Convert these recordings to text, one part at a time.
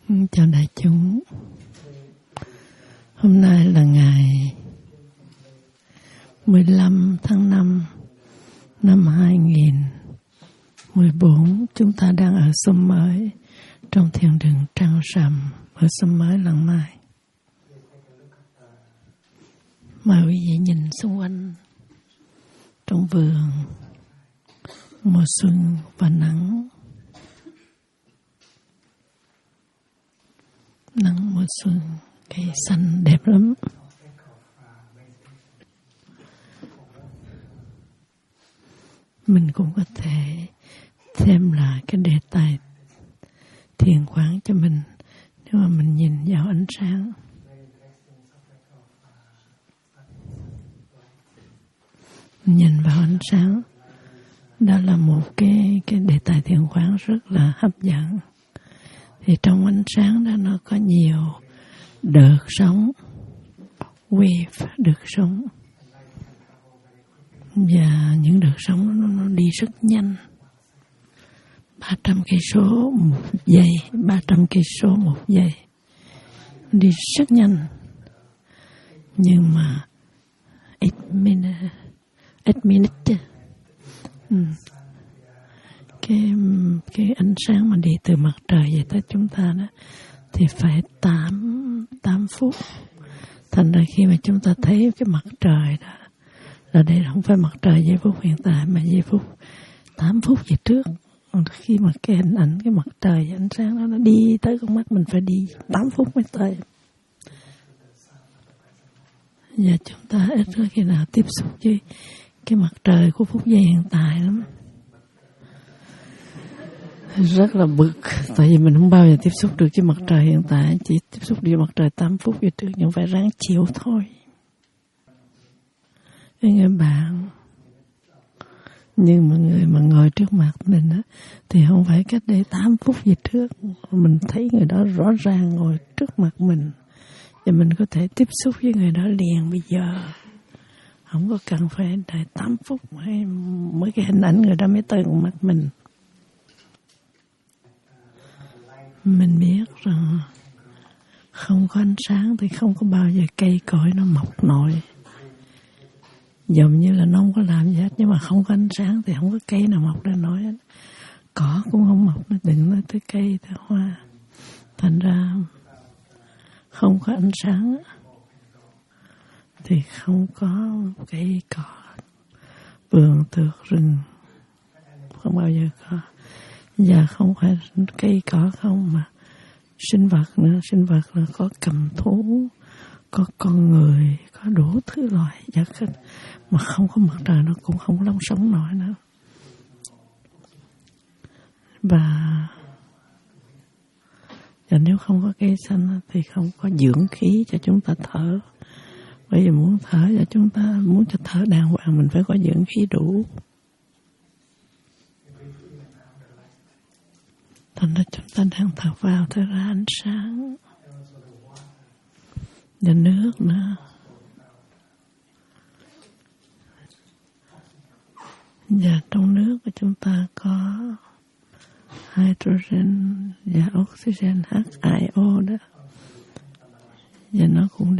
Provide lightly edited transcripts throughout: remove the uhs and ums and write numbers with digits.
Chào đại chúng. Hôm nay là ngày 15 tháng 5 năm 2014. Chúng ta đang ở xóm mới trong thiền đường Trăng Sầm ở xóm mới Lăng Mai. Mời quý vị nhìn xung quanh trong vườn, mùa xuân và nắng. Nắng mùa xuân, cây xanh đẹp lắm. Mình cũng có thể thêm lại cái đề tài thiền quán cho mình nếu mà mình nhìn vào ánh sáng. Nhìn vào ánh sáng, đó là một cái đề tài thiền quán rất là hấp dẫn. Thì trong ánh sáng đó nó có nhiều đợt sóng, wave, đợt sóng. Và những đợt sóng nó đi rất nhanh. 300 cây số một giây, 300 cây số một giây. Nó đi rất nhanh. Nhưng mà 8 minutes. Cái ánh sáng mà đi từ mặt trời về tới chúng ta đó thì phải 8 phút. Thành ra khi mà chúng ta thấy cái mặt trời đó là đây không phải mặt trời giây phút hiện tại mà giây phút 8 phút về trước. Khi mà cái hình ảnh cái mặt trời và ánh sáng đó nó đi tới con mắt mình phải đi 8 phút mới tới. Và chúng ta ít có khi nào tiếp xúc với cái mặt trời của phút giây hiện tại lắm. Rất là bực, tại vì mình không bao giờ tiếp xúc được với mặt trời hiện tại, chỉ tiếp xúc với mặt trời 8 phút về trước, nhưng phải ráng chịu thôi. Cái người bạn, nhưng mà người mà ngồi trước mặt mình á, thì không phải cách đây 8 phút về trước, mình thấy người đó rõ ràng ngồi trước mặt mình, và mình có thể tiếp xúc với người đó liền bây giờ. Không có cần phải đợi 8 phút hay mới cái hình ảnh người đó mới tới mặt mình. Mình biết rằng không có ánh sáng thì không có bao giờ cây cối nó mọc nổi. Giống như là nó không có làm gì hết, nhưng mà không có ánh sáng thì không có cây nào mọc ra nổi hết. Cỏ cũng không mọc, nó đừng nói tới cây, tới hoa. Thành ra không có ánh sáng thì không có cây cỏ, vườn tược rừng, không bao giờ có. Và không phải cây cỏ không mà sinh vật nữa. Sinh vật là có cầm thú, có con người, có đủ thứ loài vật hết. Mà không có mặt trời nó cũng không có sống nổi nữa. Và nếu không có cây xanh thì không có dưỡng khí cho chúng ta thở. Bởi vì muốn thở cho chúng ta, muốn cho thở đàng hoàng mình phải có dưỡng khí đủ. Thành ra chúng ta đang thở vào, thở ra ánh sáng. Và nước nữa. Và trong nước của chúng ta có hydrogen và oxygen, HIO đó. Và nó cũng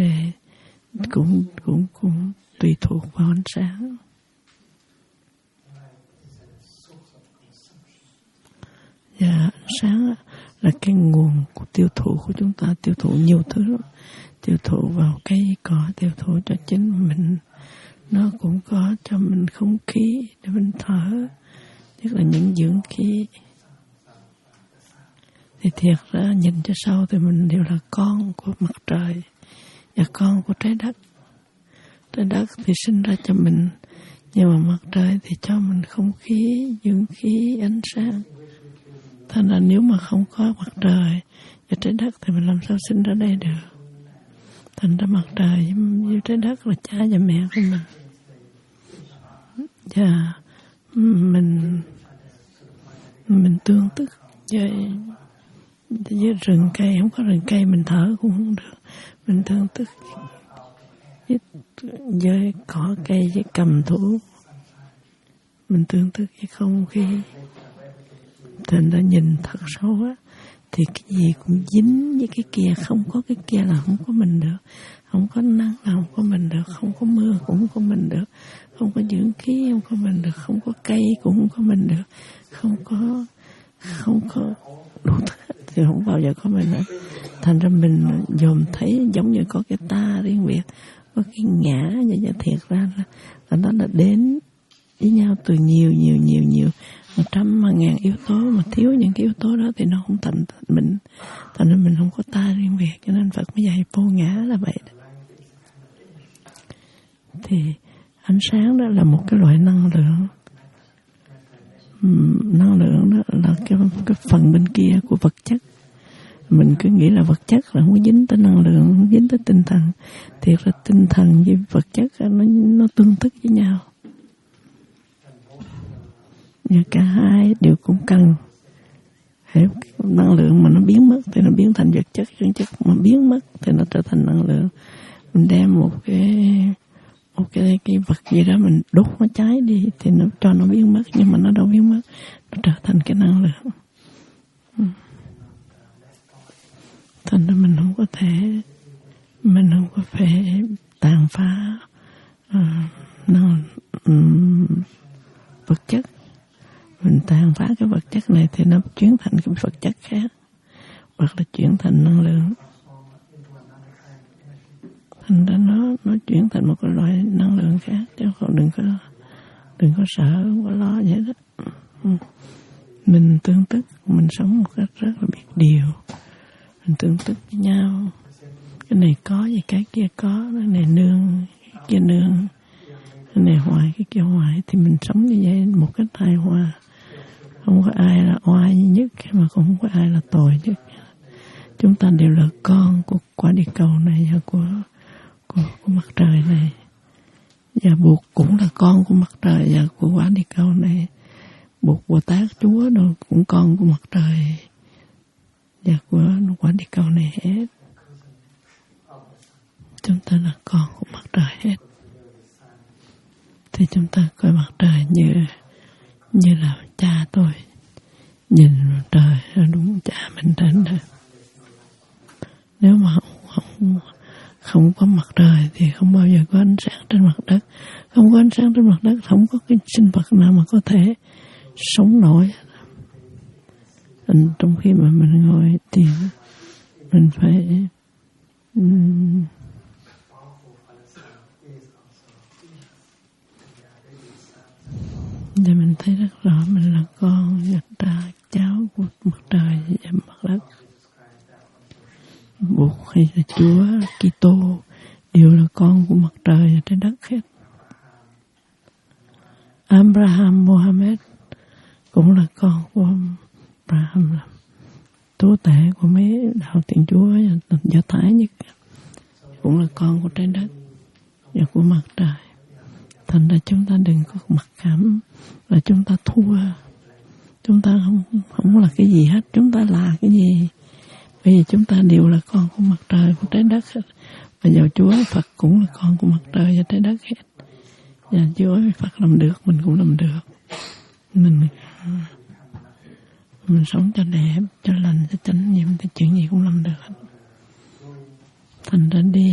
cũng tùy thuộc vào ánh sáng. Và ánh sáng là cái nguồn của tiêu thụ của chúng ta, tiêu thụ nhiều thứ lắm. Tiêu thụ vào cây cỏ, tiêu thụ cho chính mình. Nó cũng có cho mình không khí để mình thở, nhất là những dưỡng khí. Thì thiệt ra nhìn cho sâu thì mình đều là con của mặt trời và con của trái đất. Trái đất thì sinh ra cho mình, nhưng mà mặt trời thì cho mình không khí, dưỡng khí, ánh sáng. Thành ra nếu mà không có mặt trời và trái đất thì mình làm sao sinh ra đây được. Thành ra mặt trời với trái đất là cha và mẹ của mình. Và mình tương tức với rừng cây. Không có rừng cây mình thở cũng không được. Mình tương tức với cỏ cây, với cầm thú. Mình tương tức với không khí. Thành ra nhìn thật sâu á. thì cái gì cũng dính với cái kia, không có cái kia là không có mình được, không có nắng là không có mình được, không có mưa cũng không có mình được, không có dưỡng khí không có mình được, không có cây cũng không có mình được, không có đủ thứ thì không bao giờ có mình nữa. Thành ra mình dòm thấy giống như có cái ta riêng biệt, có cái ngã vậy, thiệt ra là nó là đến với nhau từ nhiều 100 ngàn yếu tố, mà thiếu những cái yếu tố đó thì nó không thành mình. Thành ra mình không có ta riêng biệt, cho nên Phật mới dạy vô ngã là vậy đó. Thì ánh sáng đó là một cái loại năng lượng. Năng lượng đó là cái phần bên kia của vật chất. Mình cứ nghĩ là vật chất là không có dính tới năng lượng, không dính tới tinh thần. Thiệt là tinh thần với vật chất nó tương tức với nhau. Nhưng cả hai đều cũng cần. Năng lượng mà nó biến mất thì nó biến thành vật chất mà biến mất thì nó trở thành năng lượng. Mình đem một cái vật gì đó mình đốt nó cháy đi thì nó cho nó biến mất, nhưng mà nó đâu biến mất, nó trở thành cái năng lượng. Thành ra mình không có thể tàn phá vật chất. Mình tàn phá cái vật chất này thì nó chuyển thành cái vật chất khác, hoặc là chuyển thành năng lượng. Thành ra nó chuyển thành một cái loại năng lượng khác, chứ không đừng có sợ, không có lo vậy đó. Mình tương tức, mình sống một cách rất là biết điều. Mình tương tức với nhau. Cái này có gì cái kia có, cái này nương, cái kia nương, cái này hoài, cái kia hoài, thì mình sống như vậy một cách hài hòa. Không có ai là oai nhất, mà cũng không có ai là tồi nhất. Chúng ta đều là con của quả địa cầu này và của mặt trời này. Và Bụt cũng là con của mặt trời và của quả địa cầu này. Bụt, Bồ Tát, Chúa đâu cũng con của mặt trời và của quả địa cầu này hết. Chúng ta là con của mặt trời hết. Thì chúng ta coi mặt trời như là cha tôi. Nhìn trời là đúng cha mình trên đó. Nếu mà không có mặt trời thì không bao giờ có ánh sáng trên mặt đất. Không có ánh sáng trên mặt đất, không có cái sinh vật nào mà có thể sống nổi. Trong khi mà mình ngồi thì mình phải để mình thấy rất rõ mình là con và cháu của mặt trời và mặt đất. Bụt hay là Chúa, Kitô đều là con của mặt trời và trái đất hết. Abraham, Mohammed cũng là con của Abraham, là tố tể của mấy đạo Thiên Chúa và Do Thái nhất, cũng là con của trái đất và của mặt trời. Thành ra chúng ta đừng có mặc cảm là chúng ta thua. Chúng ta không là cái gì hết. Chúng ta là cái gì? Bởi vì chúng ta đều là con của mặt trời, của trái đất hết. Và dầu Chúa Phật cũng là con của mặt trời và trái đất hết. Và Chúa Phật làm được, mình cũng làm được. Mình sống cho đẹp, cho lành, cho chánh niệm thì chuyện gì cũng làm được hết. Thành ra đi.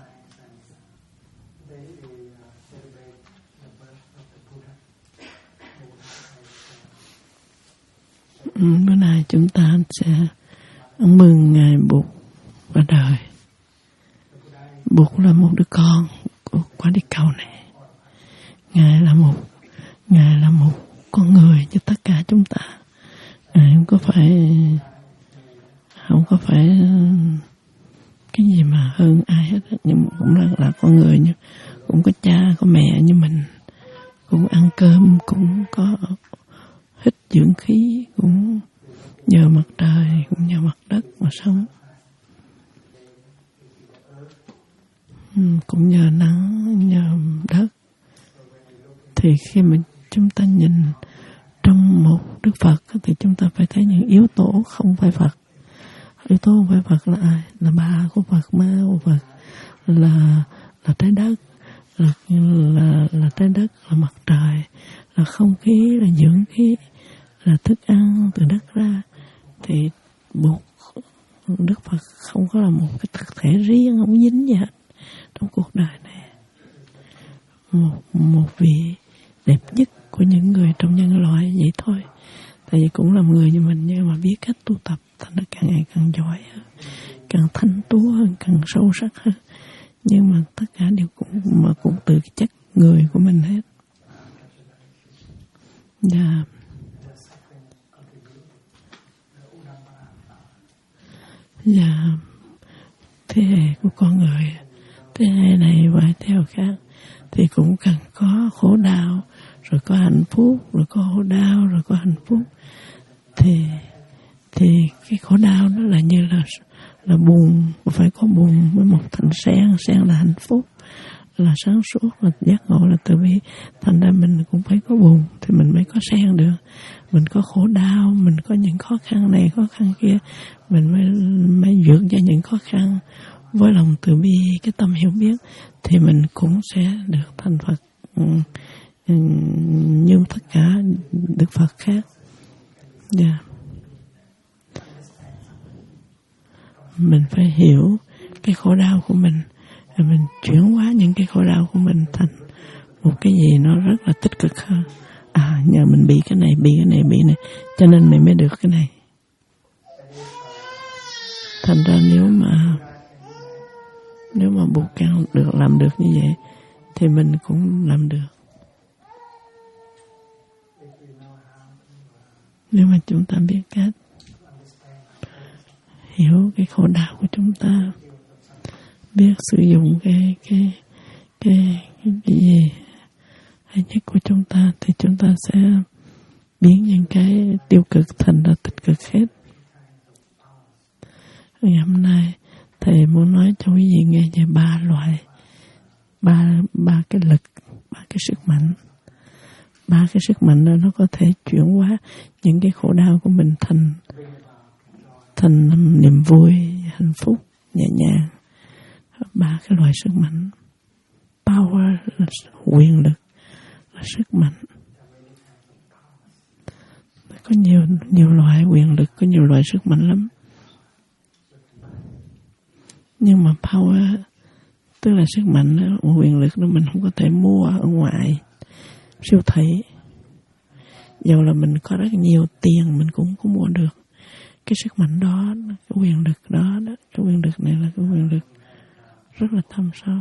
Bữa nay chúng ta sẽ mừng Ngài Bụt qua đời. Bụt là một đứa con của quả địa cầu này. Ngài là một con người cho tất cả chúng ta. Ngài không có phải cái gì mà hơn ai hết, nhưng cũng là con người, nhưng cũng có cha có mẹ như mình, cũng ăn cơm, cũng có hít dưỡng khí, cũng nhờ mặt trời, cũng nhờ mặt đất mà sống, cũng nhờ nắng, nhờ đất. Thì khi mà chúng ta nhìn trong một Đức Phật thì chúng ta phải thấy những yếu tố không phải Phật. Yếu tố không phải Phật là ai? Là ba của Phật, má của Phật, là trái đất, là trái đất, là mặt trời, là không khí, là dưỡng khí, là thức ăn từ đất ra. Thì một Đức Phật không có là một cái thực thể riêng, không dính gì hết trong cuộc đời này. Một vị đẹp nhất của những người trong nhân loại vậy thôi. Tại vì cũng là người như mình, nhưng mà biết cách tu tập thành nó càng ngày càng giỏi hơn, càng thanh tú hơn, càng sâu sắc hơn. Nhưng mà tất cả đều cũng từ cái chất người của mình hết. Và thế hệ của con người, thế hệ này và thế hệ khác thì cũng cần có khổ đau, rồi có hạnh phúc, rồi có khổ đau, rồi có hạnh phúc. Thì cái khổ đau đó là như là buồn, phải có buồn với một thành sen là hạnh phúc, là sáng suốt, là giác ngộ, là từ bi. Thành ra mình cũng phải có buồn thì mình mới có sen được. Mình có khổ đau, mình có những khó khăn này, khó khăn kia, mình mới vượt ra những khó khăn với lòng từ bi, cái tâm hiểu biết, thì mình cũng sẽ được thành Phật như tất cả Đức Phật khác. Mình phải hiểu cái khổ đau của mình, rồi mình chuyển hóa những cái khổ đau của mình thành một cái gì nó rất là tích cực hơn. Nhờ mình bị cái này, cho nên mình mới được cái này. Thành ra nếu mà buộc càng được làm được như vậy thì mình cũng làm được. Nếu mà chúng ta biết cách hiểu cái khổ đau của chúng ta, biết sử dụng cái gì hay nhất của chúng ta, thì chúng ta sẽ biến những cái tiêu cực thành ra tích cực hết. Ngày hôm nay thầy muốn nói cho quý vị nghe về ba cái lực, ba cái sức mạnh. Ba cái sức mạnh đó nó có thể chuyển hóa những cái khổ đau của mình thành niềm vui, hạnh phúc, nhẹ nhàng. Ba cái loại sức mạnh. Power là quyền lực, là sức mạnh. Có nhiều loại quyền lực, có nhiều loại sức mạnh lắm. Nhưng mà power tức là sức mạnh đó, quyền lực đó mình không có thể mua ở ngoài siêu thị. Dầu là mình có rất nhiều tiền mình cũng không mua được cái sức mạnh đó, cái quyền lực đó. Cái quyền lực này là cái quyền lực rất là thâm sâu.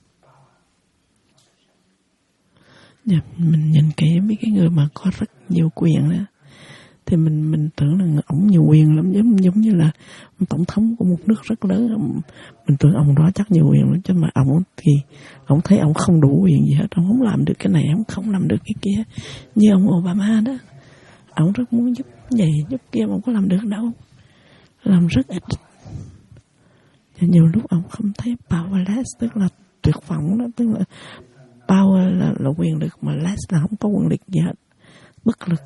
Mình nhìn kỹ mấy cái người mà có rất nhiều quyền đó, thì mình tưởng là ổng nhiều quyền lắm, giống như là tổng thống của một nước rất lớn. Mình tưởng ông đó chắc nhiều quyền lắm, chứ mà ổng thấy ổng không đủ quyền gì hết, ổng không làm được cái này, ổng không làm được cái kia. Như ông Obama đó, ổng rất muốn giúp vậy giúp kia mà ổng có làm được đâu, làm rất ít. Và nhiều lúc ổng không thấy powerless, tức là tuyệt vọng đó, tức là power là quyền lực, mà less là không có quyền lực gì hết, bất lực.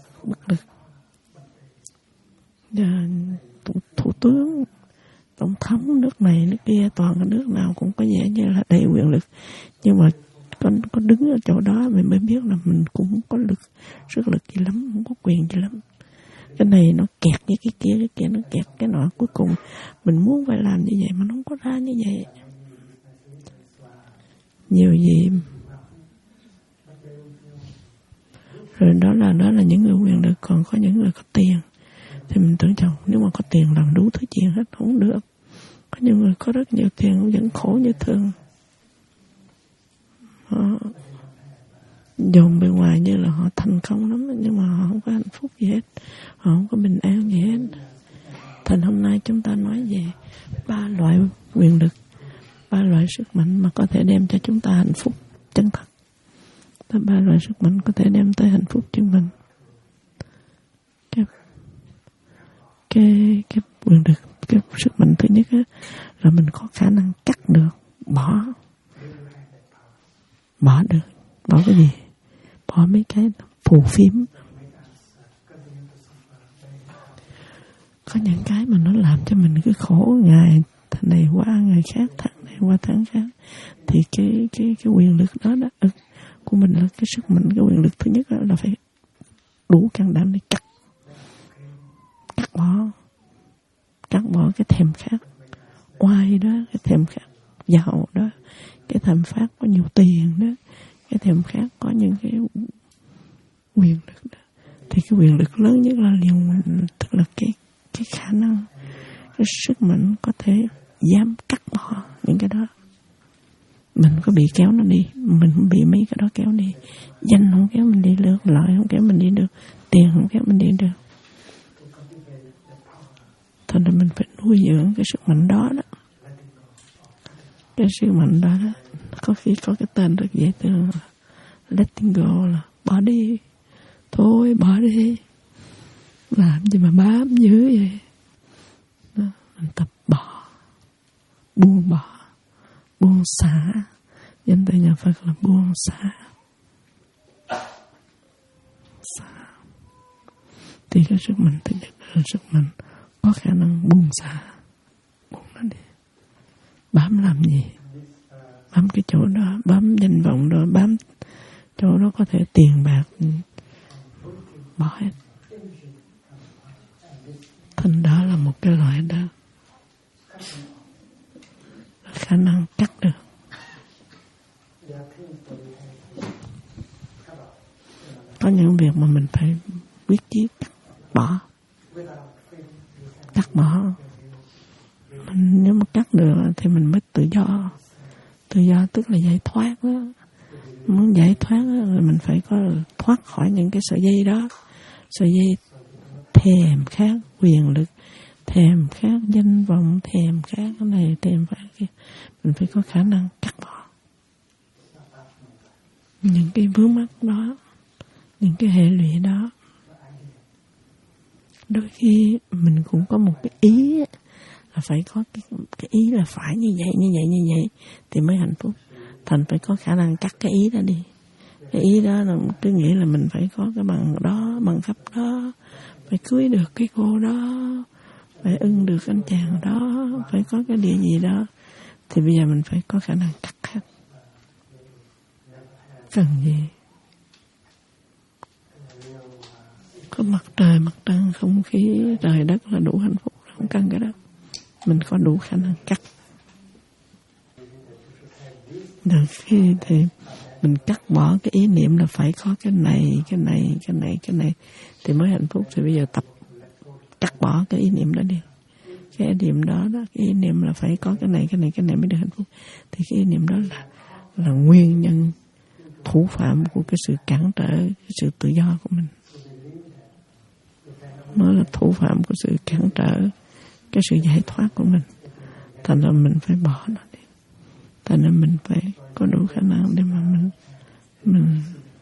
Thủ tướng, tổng thống nước này nước kia, toàn cái nước nào cũng có vẻ như là đầy quyền lực, nhưng mà có đứng ở chỗ đó mình mới biết là mình cũng không có sức lực gì lắm, không có quyền gì lắm. Cái này nó kẹt với cái kia nó kẹt cái nọ, cuối cùng mình muốn phải làm như vậy mà nó không có ra như vậy. Nhiều gì rồi đó là những người quyền lực. Còn có những người có tiền thì mình tưởng rằng nếu mà có tiền làm đủ thứ chuyện hết, không được. Có nhiều người có rất nhiều tiền cũng vẫn khổ như thường. Họ dồn bên ngoài như là họ thành công lắm, nhưng mà họ không có hạnh phúc gì hết, họ không có bình an gì hết. Thành hôm nay chúng ta nói về 3 loại quyền lực, 3 loại sức mạnh mà có thể đem cho chúng ta hạnh phúc chân thật. 3 loại sức mạnh có thể đem tới hạnh phúc cho mình. Cái quyền lực, cái sức mạnh thứ nhất á, là mình có khả năng cắt được, bỏ được. Bỏ cái gì? Bỏ mấy cái phù phiếm. Có những cái mà nó làm cho mình cứ khổ ngày này qua ngày khác, tháng này qua tháng khác. Thì cái quyền lực đó của mình là cái sức mạnh, cái quyền lực thứ nhất là phải đủ can đảm để cắt bỏ, cắt bỏ cái thèm khát oai đó, cái thèm khát giàu đó, cái thèm khát có nhiều tiền đó, cái thèm khát có những cái quyền lực đó. Thì cái quyền lực lớn nhất là tức là cái khả năng, cái sức mạnh có thể dám cắt bỏ những cái đó. Mình có bị kéo nó đi, mình không bị mấy cái đó kéo đi. Danh không kéo mình đi được, lợi không kéo mình đi được, tiền không kéo mình đi được. Thành ra mình phải nuôi dưỡng cái sức mạnh đó đó. Cái sức mạnh đó đó, có khi có cái tên rất dễ thương là letting go, là bỏ đi. Thôi bỏ đi. Làm gì mà bám dữ vậy? Đó, mình tập bỏ, buông bỏ, buông xả. Danh từ nhà Phật là buông xả. Xả. Thì cái sức mạnh thứ nhất là sức mạnh có khả năng buông xả. Buông nó đi. Bám làm gì? Bám cái chỗ đó, bám danh vọng đó, bám chỗ đó có thể tiền bạc, bỏ hết. Thành đó là một cái loại đó, khả năng cắt được. Có những việc mà mình phải quyết chí cắt bỏ. Cắt bỏ. Mình nếu mà cắt được thì mình mới tự do. Tự do tức là giải thoát đó. Muốn giải thoát đó, là mình phải có thoát khỏi những cái sợi dây đó. Sợi dây thèm khát quyền lực, thèm khát danh vọng, thèm khát cái này, thèm khát kia. Mình phải có khả năng cắt bỏ những cái vướng mắc đó, những cái hệ lụy đó. Đôi khi mình cũng có một cái ý là phải có cái ý là phải như vậy thì mới hạnh phúc. Thành phải có khả năng cắt cái ý đó đi. Cái ý đó là cứ nghĩ là mình phải có cái bằng đó, bằng cấp đó, phải cưới được cái cô đó, phải ưng được anh chàng đó, phải có cái địa gì đó. Thì bây giờ mình phải có khả năng cắt hết. Cần gì? Có mặt trời, mặt trăng, không khí, trời đất là đủ hạnh phúc. Không cần cái đó. Mình có đủ khả năng cắt. Được khi thì mình cắt bỏ cái ý niệm là phải có cái này thì mới hạnh phúc. Thì bây giờ tập cắt bỏ cái ý niệm đó đi. Cái ý niệm đó, cái ý niệm là phải có cái này mới được hạnh phúc. Thì cái ý niệm đó là nguyên nhân thủ phạm của cái sự cản trở, cái sự tự do của mình. Nó là thủ phạm của sự cản trở cái sự giải thoát của mình. Thành ra mình phải bỏ nó đi. Thành ra mình phải có đủ khả năng để mà mình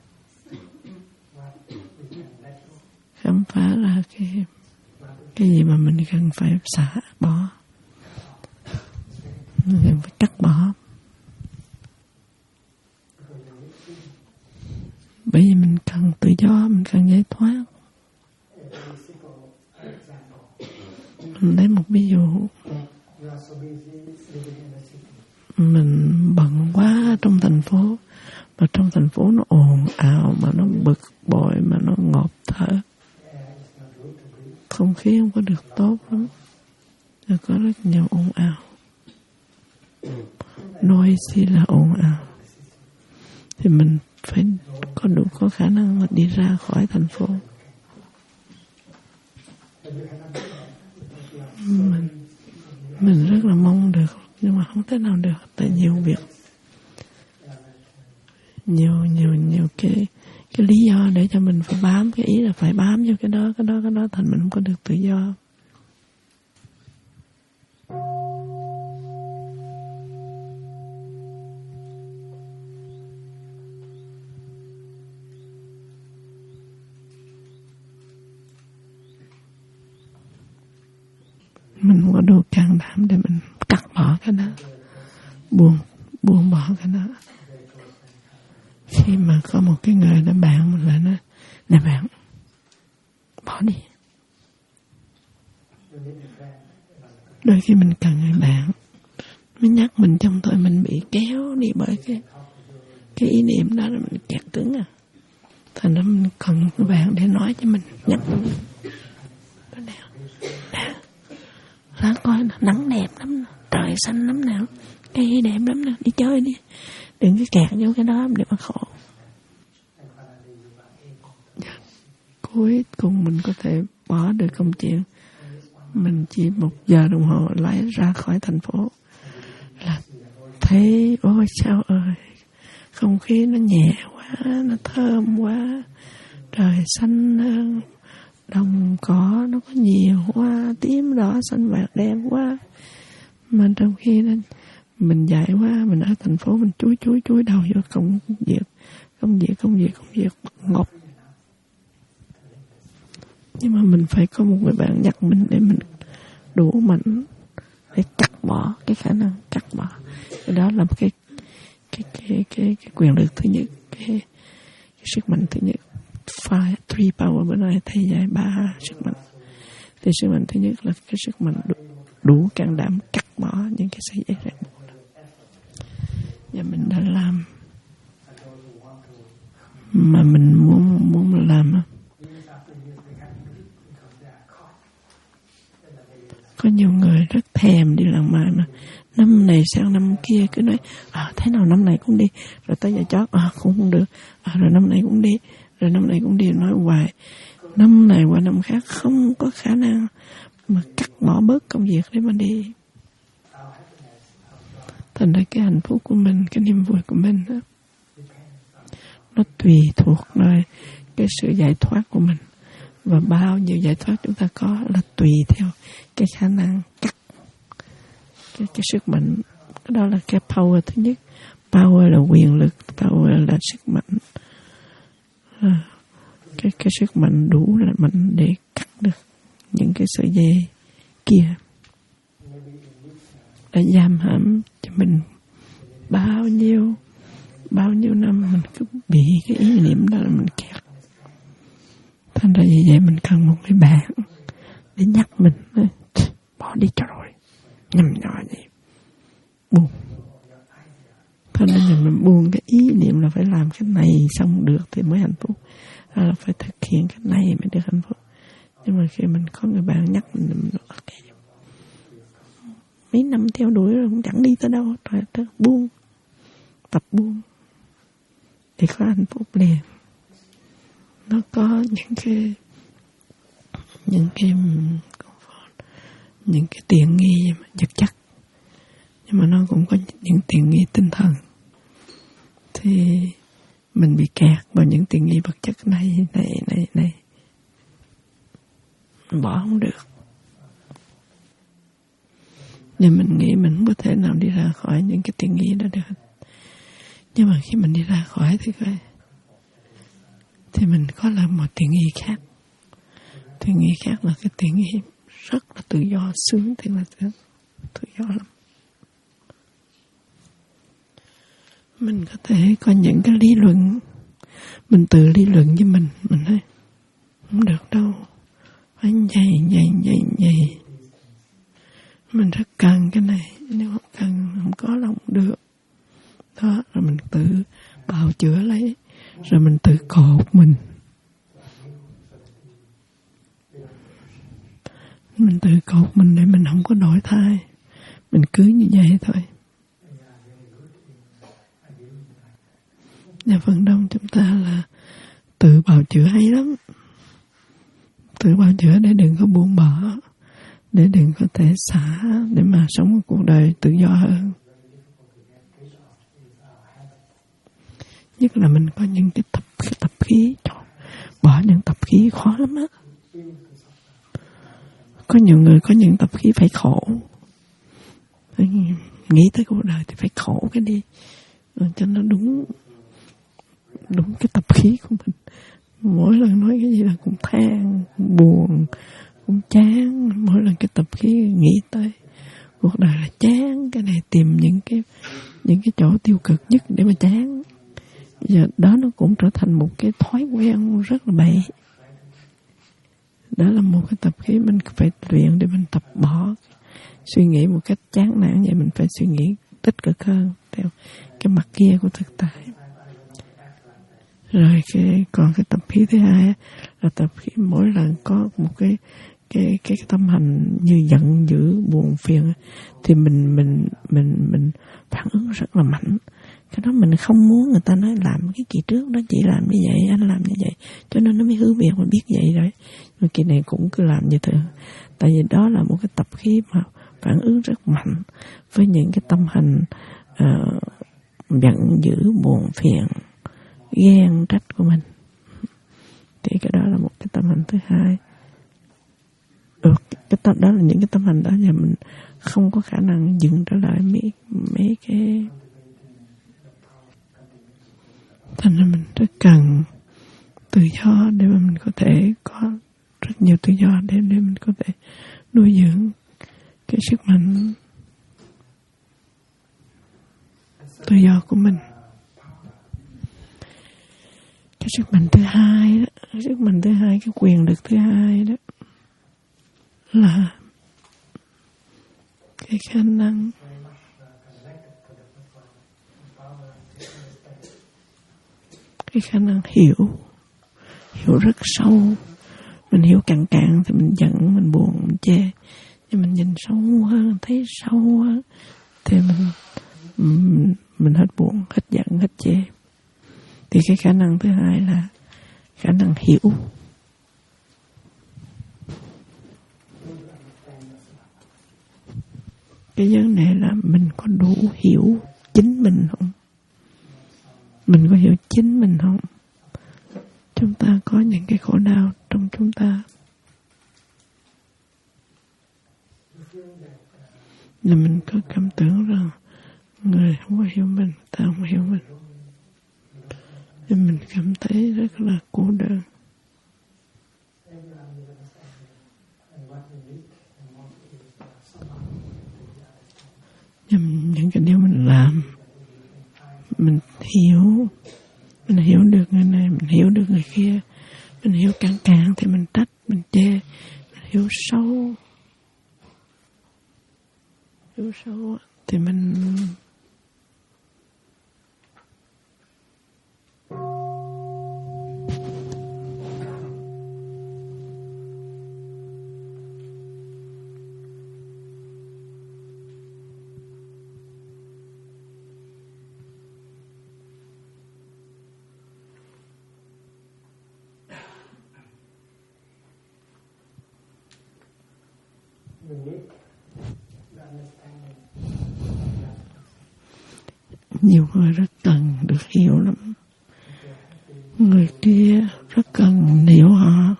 khám phá ra cái gì mà mình cần phải xả bỏ, mình cần phải cắt bỏ. Bởi vì mình cần tự do, mình cần giải thoát. Mình lấy một ví dụ. Mình bận quá trong thành phố, mà trong thành phố nó ồn ào, mà nó bực bội, mà nó ngộp thở. Không khí không có được tốt lắm. Rồi có rất nhiều ồn ào. Noisy là ồn ào. Thì mình phải có khả năng mà đi ra khỏi thành phố. Mình rất là mong được, nhưng mà không thể nào được. Tại nhiều việc, nhiều cái lý do để cho mình phải bám. Cái ý là phải bám vô cái đó, thành mình không có được tự do. Mình không có đủ can đảm để mình cắt bỏ cái đó, buông bỏ cái đó. Khi mà có một cái người đó bạn mình lại nói, nè bạn, bỏ đi. Đôi khi mình cần người bạn mới nhắc mình, trong tôi mình bị kéo đi bởi cái ý niệm đó, là mình kẹt cứng à. Thành ra mình cần người bạn để nói cho mình, nhắc mình. ra coi nắng đẹp lắm, trời xanh lắm nào, cây đẹp lắm nào, đi chơi đi, đừng có kẹt vô cái đó để mà khổ. Cuối cùng mình có thể bỏ được công chuyện, mình chỉ 1 giờ đồng hồ lái ra khỏi thành phố là thấy ôi sao ơi, không khí nó nhẹ quá, nó thơm quá, trời xanh hơn, đồng cỏ nó có nhiều hoa tím đỏ xanh vàng đẹp quá. Mà trong khi đó, mình dạy quá, mình ở thành phố mình chúi đầu vô công việc ngọc. Nhưng mà mình phải có một người bạn nhắc mình để mình đủ mạnh để cắt bỏ cái khả năng cắt bỏ. Cái đó là một cái quyền lực thứ nhất, cái sức mạnh thứ nhất. 3 power bữa nay thầy dạy 3 sức mạnh. Thì sức mạnh thứ nhất là cái sức mạnh đủ can đảm cắt bỏ những cái sợi dây ràng buộc. Và mình đã làm, mà mình muốn làm. Có nhiều người rất thèm đi làm mai mà năm này sang năm kia cứ nói thế nào năm này cũng đi, rồi tới giờ chót cũng không được, rồi năm này cũng đi, rồi năm này cũng đi, nói hoài. Năm này qua năm khác không có khả năng mà cắt bỏ bớt công việc để mà đi. Thành ra cái hạnh phúc của mình, cái niềm vui của mình đó, nó tùy thuộc nơi cái sự giải thoát của mình. Và bao nhiêu giải thoát chúng ta có là tùy theo cái khả năng cắt cái sức mạnh. Đó là cái power thứ nhất. Power là quyền lực, power là sức mạnh. Cái sức mạnh đủ là mạnh để cắt được những cái sợi dây kia đã giam hãm cho mình bao nhiêu năm. Mình cứ bị cái ý niệm đó là mình kẹt. Thành ra vì vậy mình cần một người bạn để nhắc mình, bỏ đi cho rồi, nhầm nhỏ vậy, buông. Thành ra mình buông cái ý niệm là phải làm cái này xong được thì mới hạnh phúc, hay là phải thực hiện cái này mới được hạnh phúc. Nhưng mà khi mình có người bạn nhắc mình okay. Mấy năm theo đuổi rồi cũng chẳng đi tới đâu, rồi buông, tập buông để có hạnh phúc liền. Nó có những cái tiện nghi vật chất, nhưng mà nó cũng có những tiện nghi tinh thần. Thì mình bị kẹt vào những tiện nghi vật chất này, bỏ không được. Nên mình nghĩ mình không có thể nào đi ra khỏi những cái tiện nghi đó được. Nhưng mà khi mình đi ra khỏi thì mình có là một tiện nghi khác. Tiện nghi khác là cái tiện nghi rất là tự do, sướng, thì là tự do lắm. Mình có thể có những cái lý luận, mình tự lý luận với mình nói không được đâu, phải vậy. Mình rất cần cái này, nếu không cần không có là không được. Đó, rồi mình tự bào chữa lấy, rồi mình tự cột mình. Mình tự cột mình để mình không có đổi thay. Mình cứ như vậy thôi. Và phần đông chúng ta là tự bào chữa hay lắm. Tự bào chữa để đừng có buông bỏ, để đừng có thể xả, để mà sống một cuộc đời tự do hơn. Nhất là mình có những cái tập khí, bỏ những tập khí khó lắm á. Có nhiều người có những tập khí phải khổ. Nghĩ tới cuộc đời thì phải khổ cái đi, cho nó đúng cái tập khí của mình. Mỗi lần nói cái gì là cũng than, cũng buồn, cũng chán. Mỗi lần cái tập khí nghĩ tới cuộc đời là chán, cái này tìm những cái chỗ tiêu cực nhất để mà chán. Giờ đó nó cũng trở thành một cái thói quen rất là bậy. Đó là một cái tập khí mình phải luyện để mình tập bỏ. Suy nghĩ một cách chán nản vậy, mình phải suy nghĩ tích cực hơn theo cái mặt kia của thực tại. Rồi còn cái tập khí thứ hai là tập khí mỗi lần có một cái cái tâm hành như giận dữ buồn phiền thì mình phản ứng rất là mạnh. Cái đó mình không muốn người ta nói làm cái kỳ trước đó chị làm như vậy, anh làm như vậy, cho nên nó mới hứa việc mà biết vậy rồi. Nhưng kỳ này cũng cứ làm như thế. Tại vì đó là một cái tập khí mà phản ứng rất mạnh với những cái tâm hành giận dữ buồn phiền ghen trách của mình. Thì cái đó là một cái tâm hành thứ hai. Cái tâm đó là những cái tâm hành đó mà mình không có khả năng dừng trở lại mấy cái. Thành ra mình rất cần tự do để mà mình có thể có rất nhiều tự do để mình có thể nuôi dưỡng cái sức mạnh tự do của mình. Cái sức mạnh thứ hai đó, cái quyền lực thứ hai đó là cái khả năng hiểu rất sâu. Mình hiểu cạn thì mình giận, mình buồn, mình chê. Nhưng mình nhìn sâu hơn, thấy sâu hơn thì mình hết buồn, hết giận, hết chê. Thì cái khả năng thứ hai là khả năng hiểu. Cái vấn đề là mình có đủ hiểu chính mình không? Mình có hiểu chính mình không? Chúng ta có những cái khổ đau trong chúng ta. Và mình có cảm tưởng rằng người không có hiểu mình, ta không hiểu mình. Thì mình cảm thấy rất là cô đơn. Những cái điều mình làm, mình hiểu được người này, mình hiểu được người kia, mình hiểu cạn thì mình trách, mình chê, mình hiểu sâu thì mình nhiều người rất cần được hiểu lắm. Người kia rất cần hiểu họ.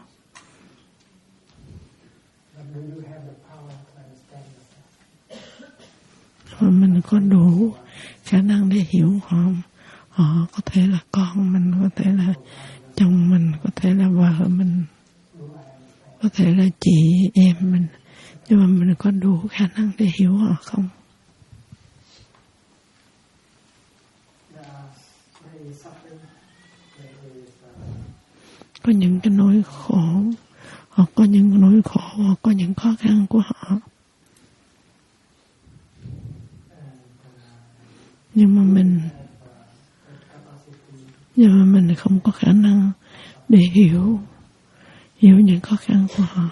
Mà mình có đủ khả năng để hiểu họ. Họ có thể là con mình, có thể là chồng mình, có thể là vợ mình, có thể là chị em mình. Nhưng mà mình có đủ khả năng để hiểu họ không? Có những cái nỗi khổ, hoặc có những nỗi khổ, hoặc có những khó khăn của họ. Nhưng mà mình không có khả năng để hiểu những khó khăn của họ.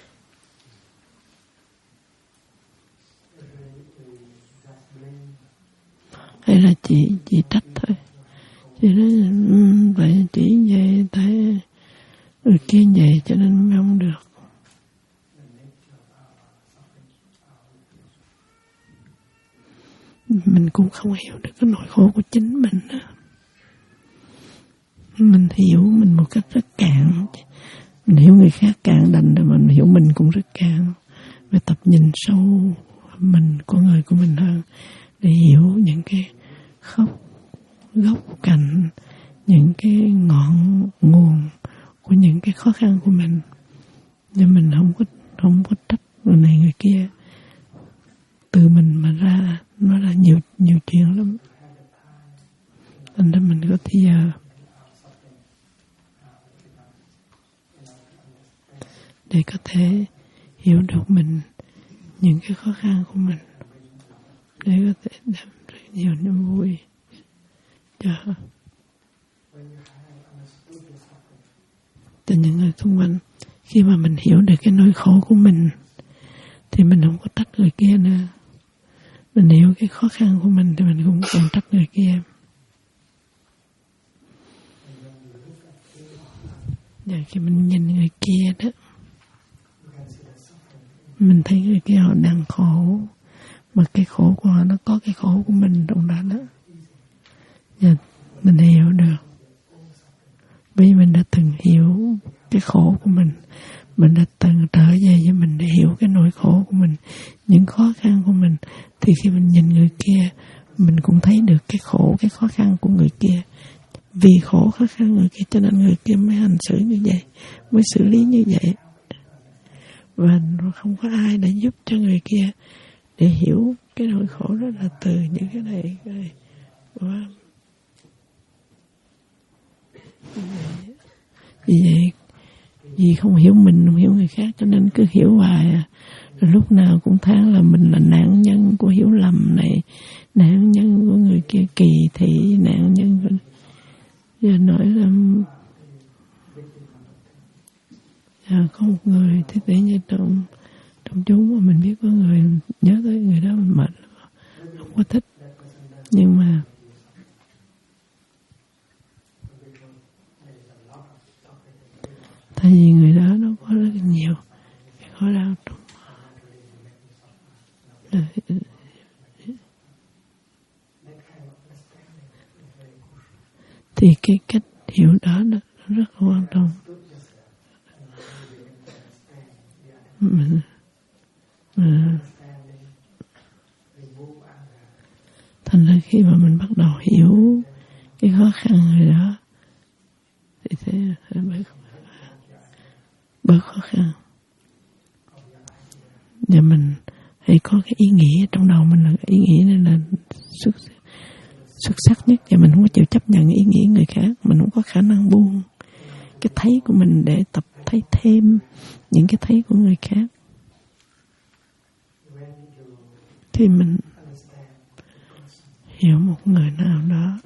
Hay là chị trách thôi. Chị nói vậy chị vậy tại người kia vậy cho nên mới không được. Mình cũng không hiểu được cái nỗi khổ của chính mình. Mình hiểu mình một cách rất cạn. Mình hiểu người khác cạn đành rồi mình hiểu mình cũng rất cạn. Phải tập nhìn sâu mình, con người của mình hơn để hiểu những cái gốc cành, những cái ngọn nguồn của những cái khó khăn của mình. Nhưng mình không có trách người này người kia. Từ mình mà ra nó là nhiều chuyện lắm. Thành ra mình có thời giờ để có thể hiểu được mình, những cái khó khăn của mình, để có thể đem rất nhiều niềm vui cho những người xung quanh. Khi mà mình hiểu được cái nỗi khổ của mình thì mình không có trách người kia nữa. Mình hiểu cái khó khăn của mình thì mình cũng còn trách người kia. Và khi mình nhìn người kia đó, mình thấy người kia họ đang khổ, mà cái khổ của họ nó có cái khổ của mình trong đó đó. Và mình hiểu được, vì mình đã từng hiểu cái khổ của mình đã từng trở về với mình để hiểu cái nỗi khổ của mình, những khó khăn của mình. Thì khi mình nhìn người kia, mình cũng thấy được cái khổ, cái khó khăn của người kia. Vì khổ khó khăn người kia cho nên người kia mới hành xử như vậy, mới xử lý như vậy. Và không có ai đã giúp cho người kia để hiểu cái nỗi khổ đó là từ những cái này. Wow. Vì không hiểu mình, không hiểu người khác, cho nên cứ hiểu hoài à. Rồi lúc nào cũng than là mình là nạn nhân của hiểu lầm này, nạn nhân của người kia kỳ thị, nạn nhân của... Giờ nói là có một người thế tự như trong chúng mà mình biết có người nhớ tới người đó mình mệt, không có thích, nhưng mà tại vì người đó nó có rất nhiều cái khổ đau trong thì cái cách hiểu đó nó rất là quan trọng. Thành ra khi mà mình bắt đầu hiểu cái khó khăn người đó thì thế bớt khó khăn. Và mình hãy có cái ý nghĩa trong đầu mình, là cái ý nghĩa này là xuất sắc nhất, và mình không có chịu chấp nhận ý nghĩa người khác, mình không có khả năng buông cái thấy của mình để tập thấy thêm những cái thấy của người khác. Thì mình hiểu một người nào đó,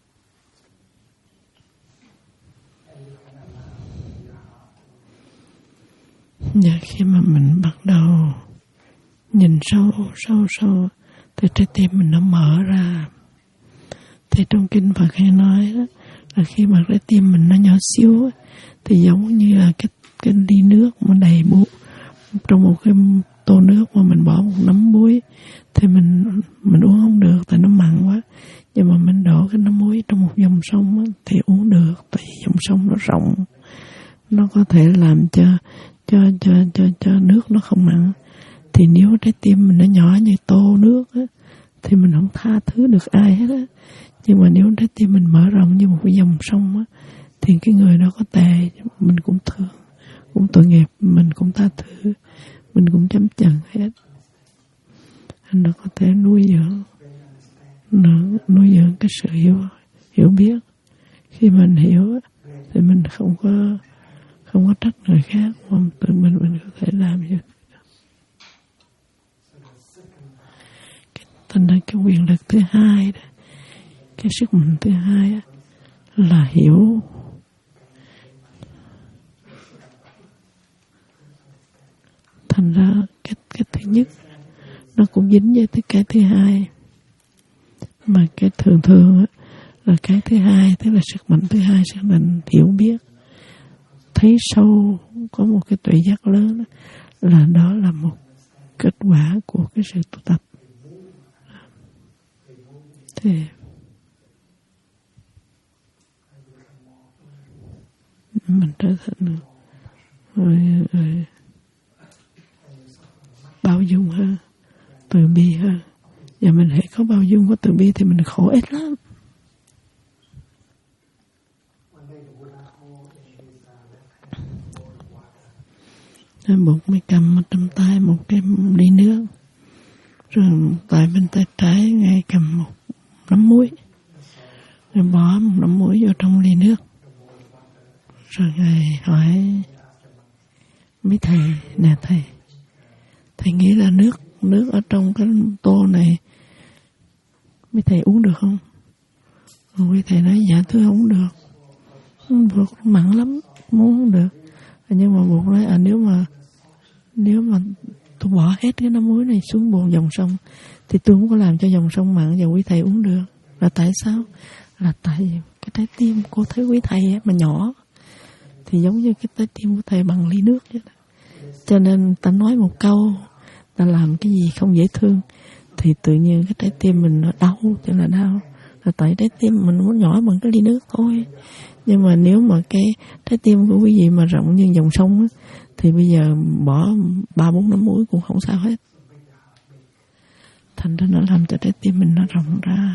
và khi mà mình bắt đầu nhìn sâu thì trái tim mình nó mở ra. Thì trong kinh Phật hay nói đó, là khi mà trái tim mình nó nhỏ xíu thì giống như là cái ly nước mà đầy bụi, trong một cái tô nước mà mình bỏ một nắm muối thì mình uống không được tại nó mặn quá. Nhưng mà mình đổ cái nắm muối trong một dòng sông thì uống được, tại vì dòng sông nó rộng, nó có thể làm cho nước nó không mặn. Thì nếu trái tim mình nó nhỏ như tô nước á, thì mình không tha thứ được ai hết á. Nhưng mà nếu trái tim mình mở rộng như một cái dòng sông á, thì cái người đó có tệ mình cũng thương, cũng tội nghiệp mình cũng tha thứ, mình cũng chấm chần hết. Nó có thể nuôi dưỡng cái sự hiểu biết. Khi mình hiểu thì mình không có trách người khác, mà tự mình có thể làm được. Thành ra cái quyền lực thứ hai đó, cái sức mạnh thứ hai đó, là hiểu. Thành ra cái thứ nhất nó cũng dính với cái thứ hai, mà cái thường là cái thứ hai, tức là sức mạnh thứ hai, sức mạnh hiểu biết, thấy sâu, có một cái tuệ giác lớn, đó là một kết quả của cái sự tu tập. Thì mình trở thành rồi bao dung hơn, từ bi hơn. Và mình hãy có bao dung, có từ bi thì mình khổ ít lắm. Bụt mới cầm trong tay một cái ly nước, rồi tại bên tay trái Ngài cầm một nắm muối, rồi bỏ một nắm muối vô trong ly nước. Rồi Ngài hỏi mấy thầy, nè thầy nghĩ là nước ở trong cái tô này mấy thầy uống được không? Rồi mấy thầy nói dạ thưa không được, mặn lắm, muốn không được. Nhưng mà Bụt nói nếu mà tôi bỏ hết cái nắm muối này xuống bồn dòng sông thì tôi không có làm cho dòng sông mặn và quý thầy uống được. Là tại sao? Là tại vì cái trái tim cô thấy quý thầy ấy, mà nhỏ thì giống như cái trái tim của thầy bằng ly nước vậy đó. Cho nên ta nói một câu, ta làm cái gì không dễ thương thì tự nhiên cái trái tim mình nó đau, cho là đau. Là tại trái tim mình muốn nhỏ bằng cái ly nước thôi. Nhưng mà nếu mà cái trái tim của quý vị mà rộng như dòng sông á, thì bây giờ bỏ 3-4 nắm muối cũng không sao hết. Thành ra nó làm cho trái tim mình nó rộng ra.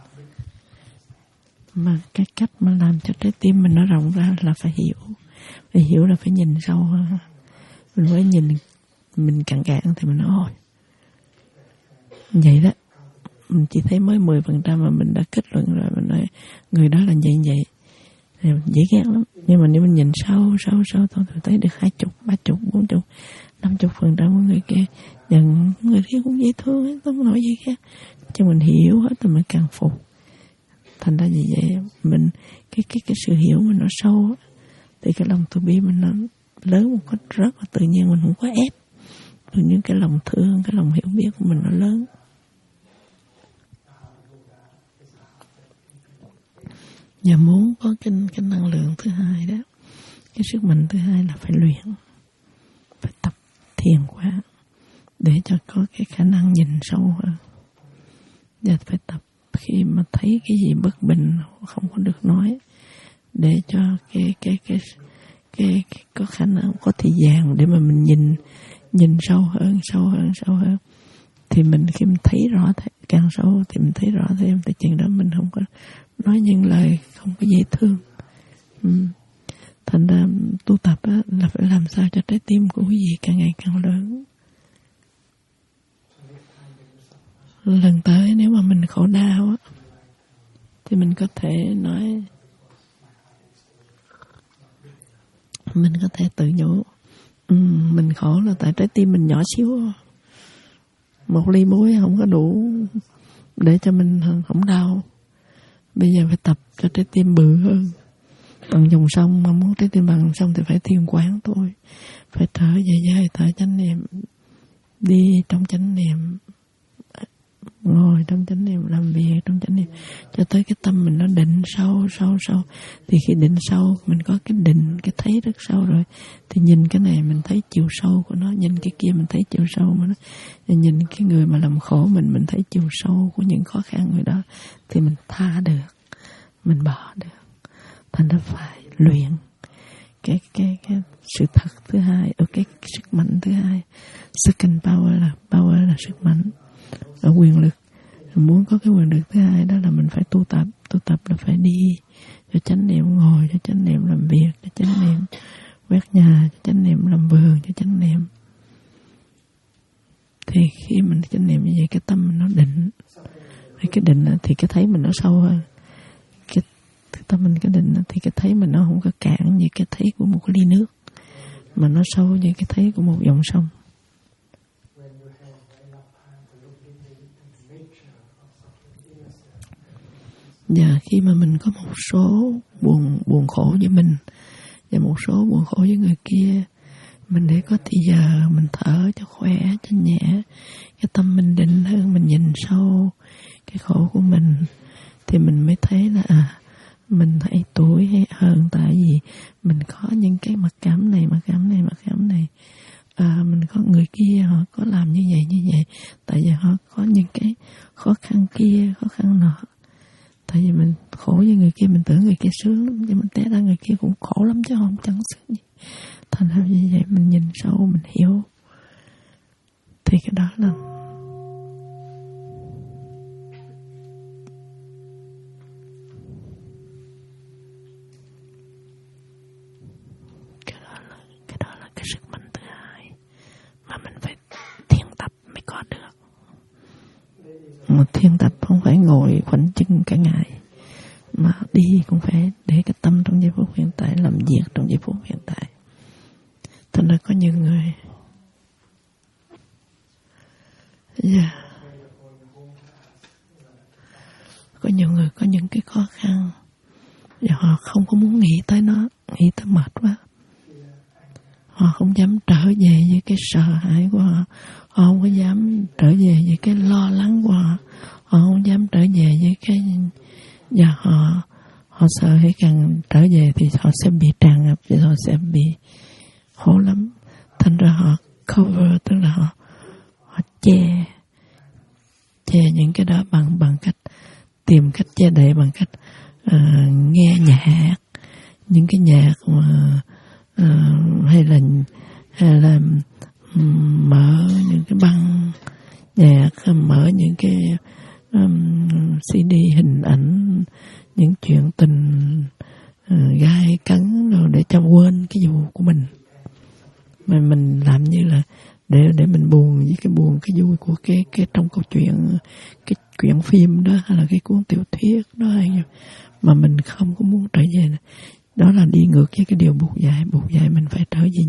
Mà cái cách mà làm cho trái tim mình nó rộng ra là phải hiểu. Phải hiểu là phải nhìn sâu hơn. Mình mới nhìn, mình cạn thì mình nói ôi, vậy đó. Mình chỉ thấy mới 10% mà mình đã kết luận rồi. Mình nói người đó là vậy. Dễ ghét lắm. Nhưng mà nếu mình nhìn sâu thôi, tôi thấy được 20, 30, 40, 50% của người kia. Nhận người kia cũng dễ thương ấy, không nói gì khác. Cho mình hiểu hết rồi mình càng phục. Thành ra vì vậy mình cái sự hiểu mình nó sâu thì cái lòng từ bi mình nó lớn một cách rất là tự nhiên, mình không có ép. Tự nhiên cái lòng thương, cái lòng hiểu biết của mình nó lớn. Và muốn có cái năng lượng thứ hai đó, cái sức mạnh thứ hai là phải luyện, phải tập thiền quán để cho có cái khả năng nhìn sâu hơn. Và phải tập khi mà thấy cái gì bất bình không có được nói, để cho cái có khả năng, có thời gian để mà mình nhìn sâu hơn. Thì mình khi mình thấy rõ càng sâu thì mình thấy rõ thêm, thì chuyện đó mình không có nói những lời không có dễ thương. Thành ra tu tập á, là phải làm sao cho trái tim của quý vị càng ngày càng lớn. Lần tới nếu mà mình khổ đau á, thì mình có thể nói, mình có thể tự nhủ, mình khổ là tại trái tim mình nhỏ xíu, một ly muối không có đủ để cho mình không đau. Bây giờ phải tập cho trái tim bự hơn, bằng dòng sông. Mà muốn trái tim bằng dòng sông thì phải thiền quán thôi, phải thở dài, thở chánh niệm, đi trong chánh niệm, ngồi trong chánh niệm, làm việc trong chánh niệm, cho tới cái tâm mình nó định sâu. Thì khi định sâu mình có cái định, cái thấy rất sâu rồi, thì nhìn cái này mình thấy chiều sâu của nó, nhìn cái kia mình thấy chiều sâu của nó, nhìn cái người mà làm khổ mình thấy chiều sâu của những khó khăn người đó, thì mình tha được, mình bỏ được. Thành ra phải luyện cái sự thật thứ hai, ở cái sức mạnh thứ hai. Second power là sức mạnh, là quyền lực. Muốn có cái quyền lực thứ hai đó là mình phải tu tập là phải đi cho chánh niệm, ngồi cho chánh niệm, làm việc cho chánh niệm, quét nhà cho chánh niệm, làm vườn cho chánh niệm. Thì khi mình chánh niệm như vậy, cái tâm mình nó định. Cái định thì cái thấy mình nó sâu hơn. Cái tâm mình cái định thì cái thấy mình nó không có cạn như cái thấy của một cái ly nước, mà nó sâu như cái thấy của một dòng sông. Và khi mà mình có một số buồn khổ với mình và một số buồn khổ với người kia, mình để có thì giờ mình thở cho khỏe, cho nhẹ, cái tâm mình định hơn, mình nhìn sâu cái khổ của mình, thì mình mới thấy là mình hay tuổi hay hơn, tại vì mình có những cái mặc cảm này. Mình có người kia họ có làm như vậy, tại vì họ có những cái khó khăn kia, khó khăn nọ. Tại vì mình khổ với người kia, mình tưởng người kia sướng lắm, nhưng mình té ra người kia cũng khổ lắm chứ không chẳng sướng gì. Thành ra như vậy mình nhìn sâu, mình hiểu, thì cái đó là cái sức mạnh thứ hai mà mình phải thiền tập mới có được. Mà thiền tập không phải ngồi khoanh chân cả ngày, mà đi cũng phải để cái tâm trong giây phút hiện tại, làm việc trong giây phút hiện tại. Thành ra có nhiều người có nhiều người có những cái khó khăn và họ không có muốn nghĩ tới nó, nghĩ tới mệt quá. Họ không dám trở về với cái sợ hãi của họ. Họ không có dám trở về với cái lo lắng của họ. Họ không dám trở về với cái... Và họ sợ hãy càng trở về thì họ sẽ bị tràn ngập, thì họ sẽ bị khổ lắm. Thành ra họ cover, tức là họ che những cái đó bằng cách tìm cách che đậy, bằng cách nghe nhạc, những cái nhạc mà hay là mở những cái băng nhạc, mở những cái CD hình ảnh, những chuyện tình gai cấn rồi để cho quên cái vụ của mình. Mà mình làm như là để mình buồn với cái buồn cái vui của cái trong câu chuyện, cái chuyện phim đó hay là cái cuốn tiểu thuyết đó, mà mình không có muốn trở về. Đó là đi ngược với cái điều buộc dạy mình phải trở về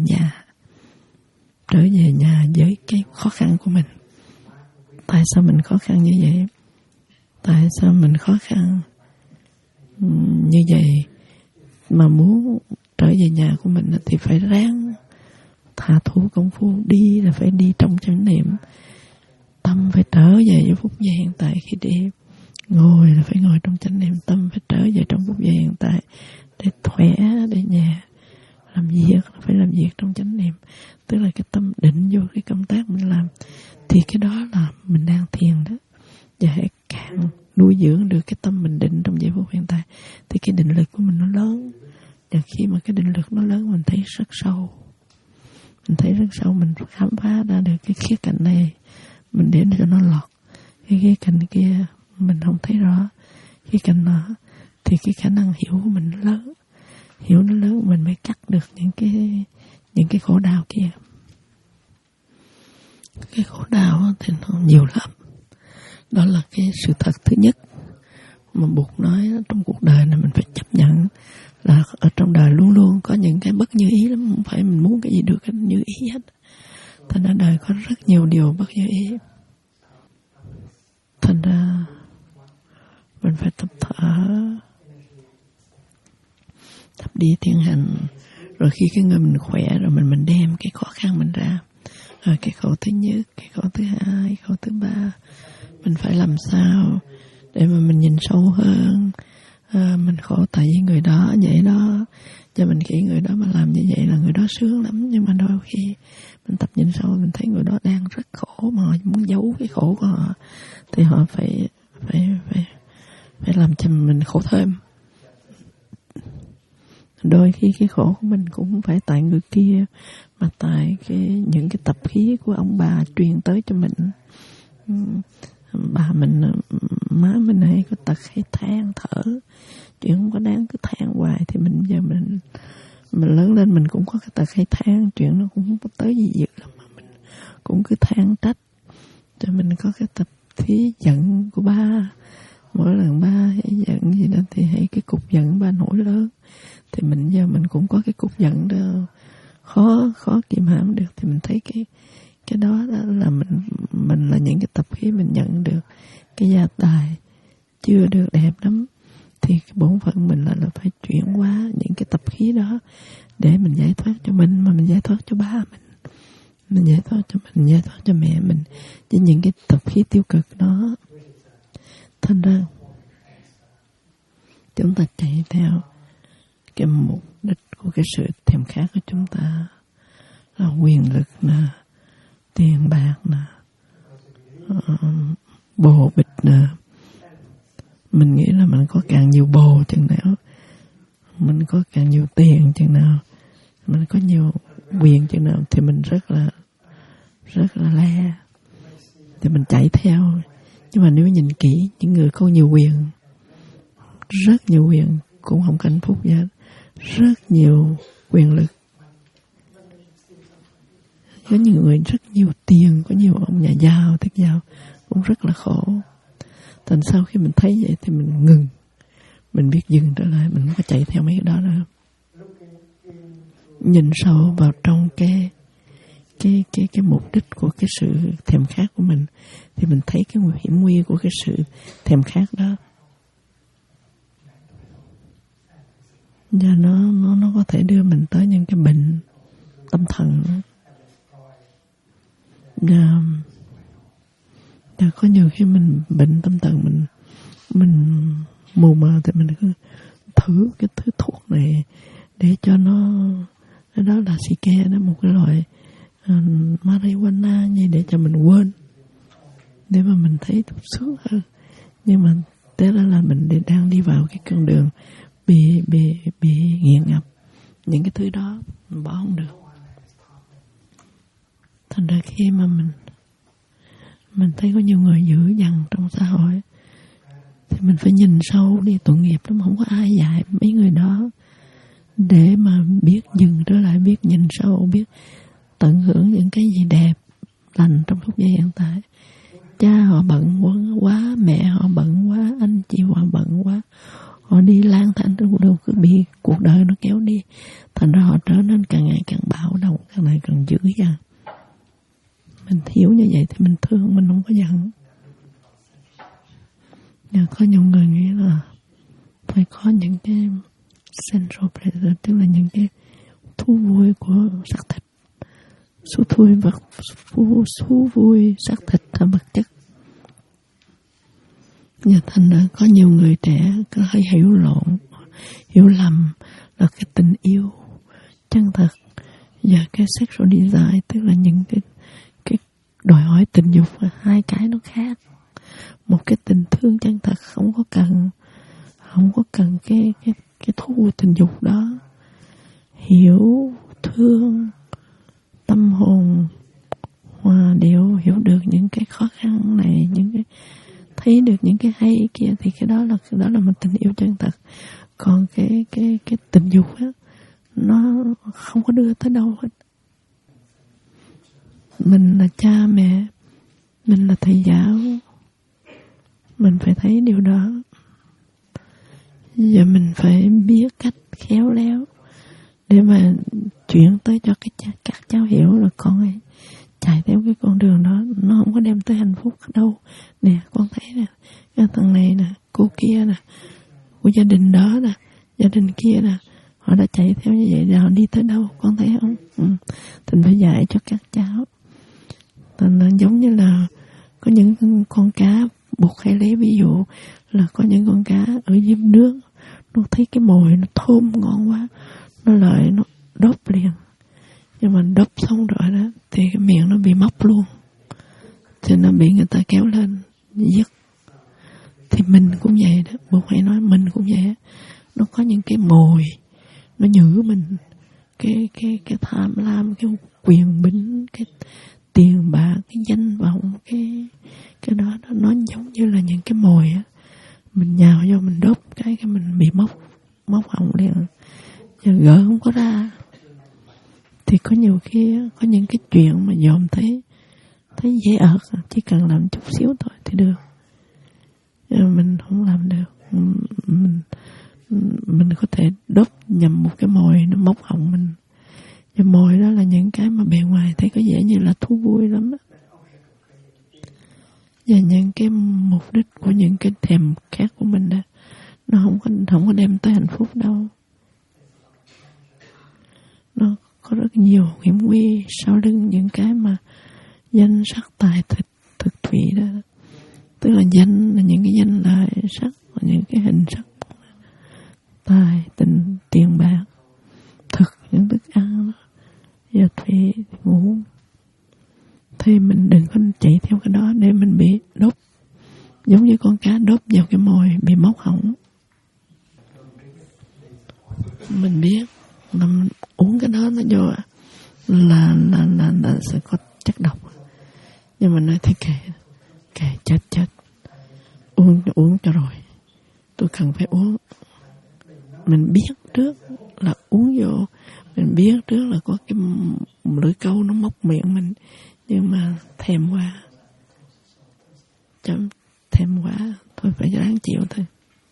nhà với cái khó khăn của mình. Tại sao mình khó khăn như vậy? Tại sao mình khó khăn như vậy? Mà muốn trở về nhà của mình thì phải ráng thả thủ công phu. Đi là phải đi trong chánh niệm. Tâm phải trở về với phút giây hiện tại khi đi. Ngồi là phải ngồi trong chánh niệm. Tâm phải trở về trong phút giây hiện tại để khỏe, để nhà. Làm việc là phải làm việc trong chánh niệm. Tức là cái tâm định vô cái công tác mình làm. Thì cái đó là mình đang thiền đó. Và hãy càng nuôi dưỡng được cái tâm mình định trong giây phút hiện tại thì cái định lực của mình nó lớn. Và khi mà cái định lực nó lớn, mình thấy rất sâu. Mình khám phá ra được cái khía cạnh này, mình để cho nó lọt. Cái khía cạnh kia mình không thấy rõ. Khía cạnh đó thì cái khả năng hiểu của mình nó lớn. Hiểu nó lớn, mình mới cắt được những cái khổ đau kia. Cái khổ đau thì nó nhiều lắm. Đó là cái sự thật thứ nhất mà Bụt nói trong cuộc đời này mình phải chấp nhận là ở trong đời luôn luôn có những cái bất như ý lắm. Không phải mình muốn cái gì được cái như ý hết. Thành ra đời có rất nhiều điều bất như ý. Thành ra mình phải tập thở, tập đi thiền hành. Rồi khi cái người mình khỏe rồi mình đem cái khó khăn mình ra. Rồi cái khổ thứ nhất, cái khổ thứ hai, khổ thứ ba. Mình phải làm sao để mà mình nhìn sâu hơn. Mình khổ tại vì người đó vậy đó. Cho mình nghĩ người đó mà làm như vậy là người đó sướng lắm. Nhưng mà đôi khi mình tập nhìn sâu, mình thấy người đó đang rất khổ mà họ muốn giấu cái khổ của họ. Thì họ phải làm cho mình khổ thêm. Đôi khi cái khổ của mình cũng không phải tại người kia, mà tại những cái tập khí của ông bà truyền tới cho mình. Bà mình, má mình hay có tật hay than thở, chuyện không có đáng cứ than hoài. Thì mình giờ mình lớn lên mình cũng có cái tật hay than, chuyện nó cũng không có tới gì dữ lắm mà mình cũng cứ than trách. Cho mình có cái tập khí giận của ba. Mỗi lần ba hay giận gì đó thì hay cái cục giận ba nổi lớn. Thì giờ mình cũng có cái cục giận đó, khó kiềm hãm được. Thì mình thấy cái đó là mình là những cái tập khí mình nhận được cái gia tài chưa được đẹp lắm. Thì cái bổn phận mình là phải chuyển hóa những cái tập khí đó để mình giải thoát cho mình, mà mình giải thoát cho ba mình giải thoát cho mình, giải thoát cho mẹ mình với những cái tập khí tiêu cực đó. Thành ra chúng ta chạy theo cái mục đích của cái sự thèm khát của chúng ta là quyền lực nè, tiền bạc nè, bồ bịch nè. Mình nghĩ là mình có càng nhiều bồ chừng nào, mình có càng nhiều tiền chừng nào, mình có nhiều quyền chừng nào thì mình rất là le, thì mình chạy theo. Nhưng mà nếu nhìn kỹ, những người có nhiều quyền, rất nhiều quyền cũng không có hạnh phúc gì hết. Rất nhiều quyền lực, có nhiều người rất nhiều tiền, có nhiều ông nhà giàu, thích giàu cũng rất là khổ. Thành sau khi mình thấy vậy thì mình ngừng, mình biết dừng trở lại, mình không có chạy theo mấy cái đó nữa. Nhìn sâu vào trong cái mục đích của cái sự thèm khát của mình thì mình thấy cái hiểm nguy của cái sự thèm khát đó. Và nó có thể đưa mình tới những cái bệnh tâm thần. Và có nhiều khi mình bệnh tâm thần, mình mù mờ thì mình cứ thử cái thứ thuốc này để cho nó đó là Sike, đó một cái loại marijuana như để cho mình quên, để mà mình thấy sướng hơn. Nhưng mà thế là mình đang đi vào cái con đường bị nghiện ngập những cái thứ đó, mình bỏ không được. Thành ra khi mà mình thấy có nhiều người dữ dằn trong xã hội thì mình phải nhìn sâu đi, tội nghiệp lắm, không có ai dạy mấy người đó để mà biết dừng trở lại, biết nhìn sâu, biết tận hưởng những cái gì đẹp lành trong phút giây hiện tại. Cha họ bận quá, mẹ họ bận quá, anh chị họ bận quá, họ đi lang thang trên cuộc đời, cứ bị cuộc đời nó kéo đi, thành ra họ trở nên càng ngày càng bạo động, càng ngày càng dữ dằn. Mình hiểu như vậy thì mình thương, mình không có giận. Nhưng có nhiều người nghĩ là phải có những cái sensual pleasure, tức là những cái thú vui của xác thịt, thú vui xác thịt và vật chất. Và thành ra có nhiều người trẻ có hay hiểu lầm là cái tình yêu chân thật và cái sexual desire, tức là những cái đòi hỏi tình dục, và hai cái nó khác. Một cái tình thương chân thật không có cần cái thú tình dục đó. Hiểu thương tâm hồn hòa điệu, hiểu được những cái khó khăn này, những cái thấy được những cái hay kia, thì cái đó là một tình yêu chân thật. Còn cái tình dục á, nó không có đưa tới đâu hết. Mình là cha mẹ, mình là thầy giáo, mình phải thấy điều đó. Giờ mình phải biết cách khéo léo để mà chuyển tới cho các cháu hiểu là con ấy chạy theo cái con đường đó, nó không có đem tới hạnh phúc đâu. Nè, con thấy nè, cái thằng này nè, cô kia nè, của gia đình đó nè, gia đình kia nè, họ đã chạy theo như vậy rồi họ đi tới đâu, con thấy không? Thì phải dạy cho các cháu. Thành là giống như là có những con cá, buộc hay lấy ví dụ là có những con cá ở dưới nước, nó thấy cái mồi nó thơm ngon quá, nó lại nó đốt liền. Nhưng mà đốt xong rồi đó thì cái miệng nó bị móc luôn, thì nó bị người ta kéo lên giết. Thì mình cũng vậy đó, buộc hay nói mình cũng vậy. Nó có những cái mồi nó nhử mình, cái tham lam, cái quyền bính, cái tiền bạc, cái danh vọng, cái đó nó giống như là những cái mồi á, mình nhào vô mình đốt cái mình bị móc họng liền, giờ gỡ không có ra. Thì có nhiều khi có những cái chuyện mà dòm thấy dễ ợt, chỉ cần làm chút xíu thôi thì được. Nhưng mình không làm được, mình có thể đốt nhầm một cái mồi nó móc họng mình. Và mồi đó là những cái mà bề ngoài thấy có vẻ như là thú vui lắm đó. Và những cái mục đích của những cái thèm khát của mình đó, nó không có đem tới hạnh phúc đâu. Nó có rất nhiều hiểm nguy sau lưng những cái mà danh sắc tài thực thủy đó. Tức là danh là những cái danh lợi sắc, và những cái hình sắc, tài, tình, tiền bạc, thực, những thức ăn đó, và thủy, ngủ. Thì mình đừng có chạy theo cái đó để mình bị đốt, giống như con cá đốt vào cái mồi bị móc họng. Mình biết là mình uống cái đó nó vô là sẽ có chất độc, nhưng mà nói thì kệ chết uống cho rồi, tôi cần phải uống. Mình biết trước là uống vô, mình biết trước là có cái lưỡi câu nó móc miệng mình, nhưng mà thèm quá thôi phải ráng chịu thôi.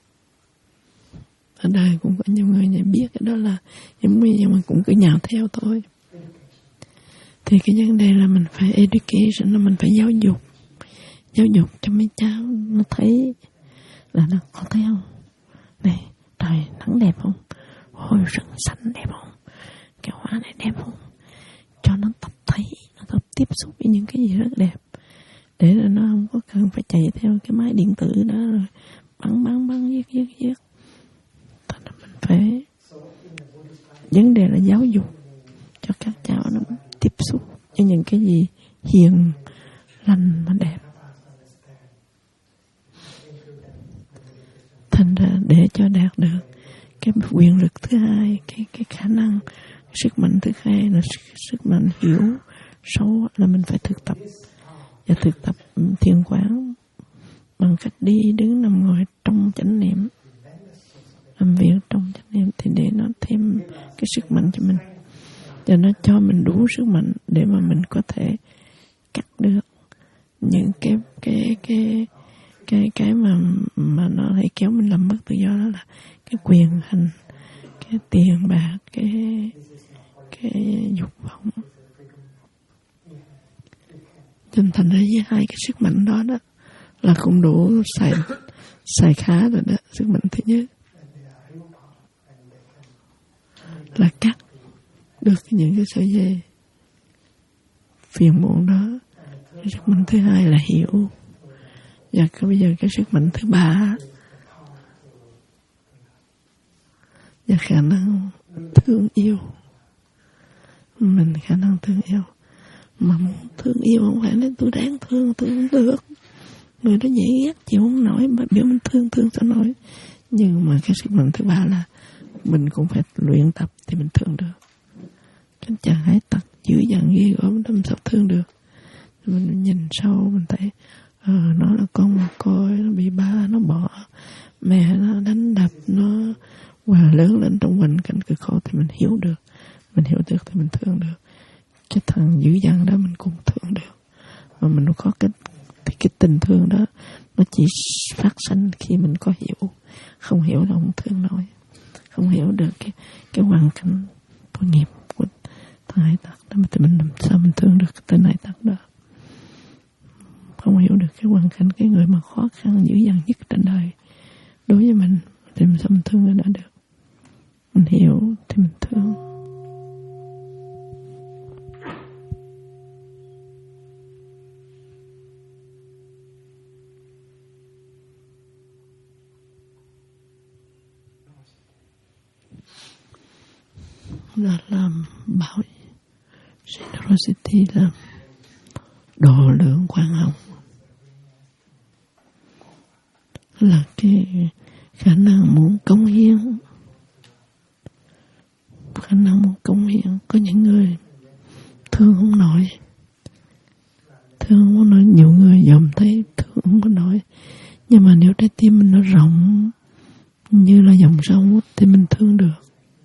Ở đây cũng có nhiều người biết cái đó là hiểm nguy, nhưng mà cũng cứ nhào theo thôi. Thì cái vấn đề là mình phải education, là mình phải giáo dục cho mấy cháu nó thấy là nó có thấy không, này trời nắng đẹp không, ôi rừng xanh đẹp không, cái hoa này đẹp không, cho nó tập thấy, nó tập tiếp xúc với những cái gì rất đẹp, để nó không có cần phải chạy theo cái máy điện tử đó rồi bắn giết. Thành ra mình phải, vấn đề là giáo dục cho các cháu nó tiếp xúc với những cái gì hiền lành mà đẹp. Thành ra để cho đạt được cái quyền lực thứ hai, cái khả năng, cái sức mạnh thứ hai là sức mạnh hiểu sâu, là mình phải thực tập. Và thực tập thiền quán bằng cách đi đứng nằm ngồi trong chánh niệm, làm việc trong chánh niệm, thì để nó thêm cái sức mạnh cho mình, và nó cho mình đủ sức mạnh để mà mình có thể cắt được những cái mà nó hay kéo mình làm mất tự do, đó là cái quyền hành, cái tiền bạc, cái dục vọng. Cho thành ra với hai cái sức mạnh đó là cũng đủ xài khá rồi đó. Sức mạnh thứ nhất là cắt được những cái sợi dây phiền muộn đó. Cái sức mạnh thứ hai là hiểu. Và bây giờ cái sức mạnh thứ ba và khả năng thương yêu. Mình khả năng thương yêu. Mà muốn thương yêu không phải là tôi đáng thương không được. Người đó dễ ghét chịu không nổi, mà biểu mình thương sao nổi. Nhưng mà cái sức mạnh thứ ba là mình cũng phải luyện tập thì mình thương được. Cái chàng hải tặc dữ dằn ghê gớm đâm sao thương được. Mình nhìn sâu mình thấy nó là con mồ côi, nó bị ba nó bỏ, mẹ nó đánh đập nó, và lớn lên trong hoàn cảnh cực khổ, thì mình hiểu được thì mình thương được. Cái thằng dữ dằn đó mình cũng thương được, mà mình có cái tình thương đó nó chỉ phát sinh khi mình có hiểu. Không hiểu là không thương nổi, không hiểu được cái hoàn cảnh tội nghiệp của thằng hải tặc đó, thì mình làm sao mình thương được cái tên hải tặc đó. Không hiểu được cái hoàn cảnh cái người mà khó khăn dữ dằn nhất trên đời đối với mình, thì mình sao mình thương người đó được. Mình hiểu thì mình thương. Là làm bảo generosity là độ lượng khoan hồng, là cái khả năng muốn cống hiến. Khả năng muốn cống hiến. Có những người thương không nổi, nhiều người dòm thấy thương không có nổi, nhưng mà nếu trái tim mình nó rộng như là dòng sông thì mình thương được.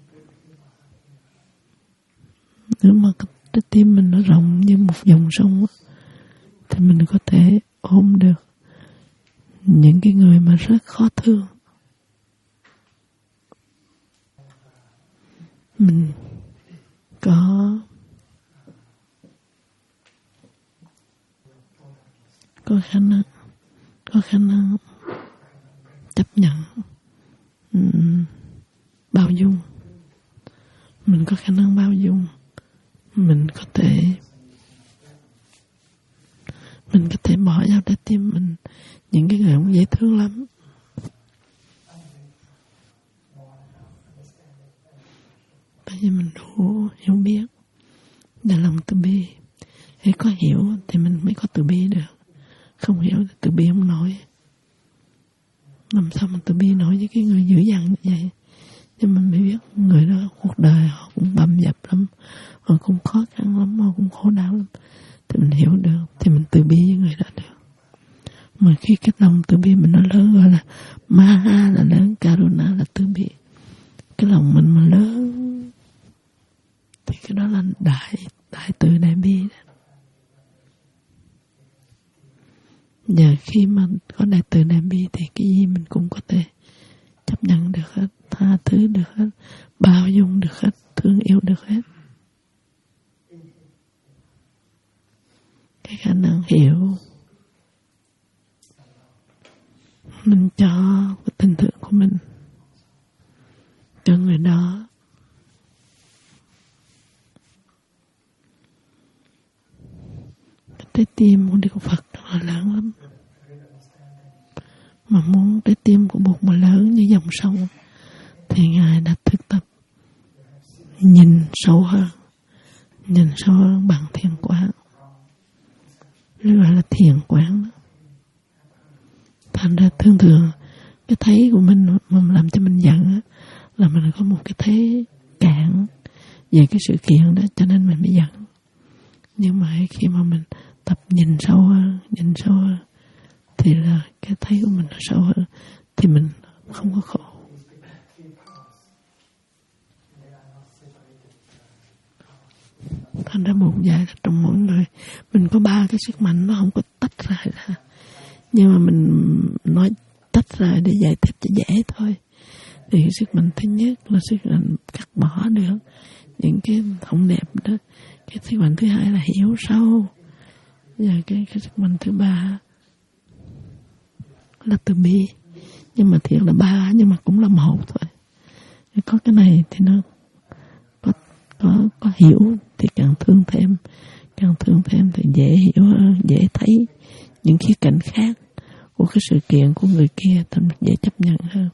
Nếu mà trái tim mình nó rộng như một dòng sông thì mình có thể ôm được những cái người mà rất khó thương. Mình có khả năng chấp nhận, bao dung. Mình có khả năng bao dung, mình có thể bỏ vào trái tim mình những cái người không dễ thương lắm. Bởi vì mình đủ hiểu biết để lòng từ bi. Hãy có hiểu thì mình mới có từ bi được. Không hiểu thì từ bi không nổi. Làm sao mà từ bi nổi với cái người dữ dằn như vậy? Nhưng mình mới biết người đó cuộc đời họ cũng bầm dập lắm, họ cũng khó khăn lắm, họ cũng khổ đau lắm. Thì mình hiểu được thì mình từ bi với người đó được. Mà khi cái lòng từ bi mình nó lớn, gọi là Maha là lớn, Karuna là từ bi. Cái lòng mình mà lớn thì cái đó là đại từ đại bi đó. Giờ khi mà có đại từ đại bi thì cái gì mình cũng có thể chấp nhận được hết, tha thứ được hết, bao dung được hết, thương yêu được hết. Cái khả năng hiểu mình cho cái tình thương của mình cho người đó. trái tim của Đức Phật là lớn lắm. Mà muốn trái tim của Bụt mà lớn như dòng sông thì Ngài đã thực tập nhìn sâu hơn bằng thiền quán. Nó gọi là thiền quán. Thành ra thường cái thấy của mình mà làm cho mình giận là mình có một cái thế cạn về cái sự kiện đó, cho nên mình mới giận. Nhưng mà khi mà mình tập nhìn sâu hơn thì là cái thấy của mình nó sâu hơn, thì mình không có khổ. Thành ra một dạy là trong mỗi người mình có 3 cái sức mạnh, nó không có tách ra. Nhưng mà mình nói tách ra để giải thích cho dễ thôi. Thì cái sức mạnh thứ nhất là sức mạnh cắt bỏ được những cái không đẹp đó. Cái sức mạnh thứ hai là hiểu sâu. Và cái sức mạnh thứ ba là từ bi. Nhưng mà thiệt là 3, nhưng mà cũng là 1 thôi. Có cái này thì nó có hiểu thì càng thương thêm thì dễ hiểu hơn, dễ thấy những khía cạnh khác của cái sự kiện của người kia, thì mình dễ chấp nhận hơn.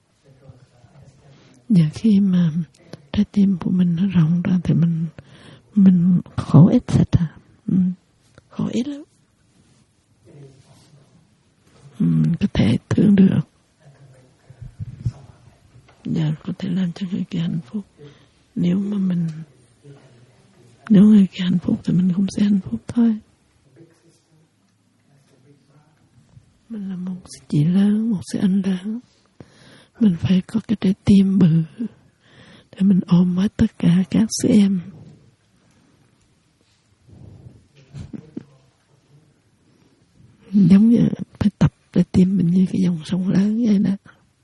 Và khi mà trái tim của mình nó rộng ra thì mình khổ ít sạch khổ ít lắm. Mình có thể thương được và có thể làm cho người kia hạnh phúc. Nếu người kia hạnh phúc thì mình cũng sẽ hạnh phúc thôi. Mình là một chị lớn, một sư anh lớn, mình phải có cái trái tim bự để mình ôm hết tất cả các sư em. Giống như phải tập trái tim mình như cái dòng sông lớn vậy đó.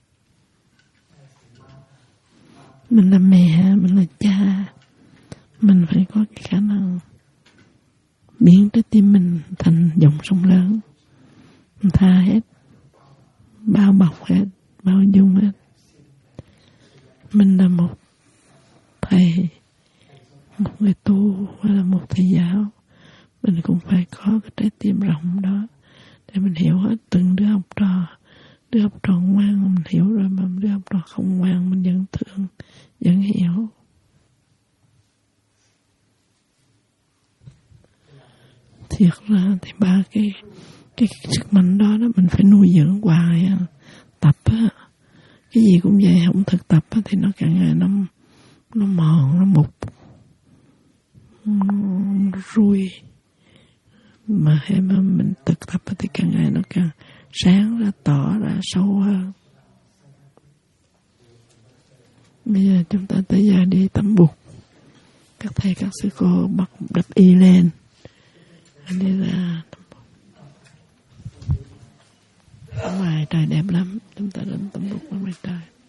Mình là mẹ, mình là cha, mình phải có cái khả năng biến trái tim mình thành dòng sông lớn. Mình tha hết, bao bọc hết, bao dung hết. Mình là một thầy, một người tu hay là một thầy giáo, mình cũng phải có cái trái tim rộng đó để mình hiểu hết từng đứa học trò. Đứa học trò ngoan mình hiểu rồi, mà đứa học trò không ngoan mình vẫn thương, vẫn hiểu. Thiệt ra thì 3 cái sức mạnh đó mình phải nuôi dưỡng hoài. Tập á, cái gì cũng vậy, không thực tập á, thì nó càng ngày nó mòn, nó mục, nó rui. Mà khi mà mình thực tập á, thì càng ngày nó càng sáng ra, tỏ ra sâu hơn. Bây giờ chúng ta tới giờ đi tắm Bụt. Các thầy các sư cô bắt đập y lên, đi ra tắm Bụt. Ở ngoài trời đẹp lắm, chúng ta đến tắm Bụt ở ngoài trời.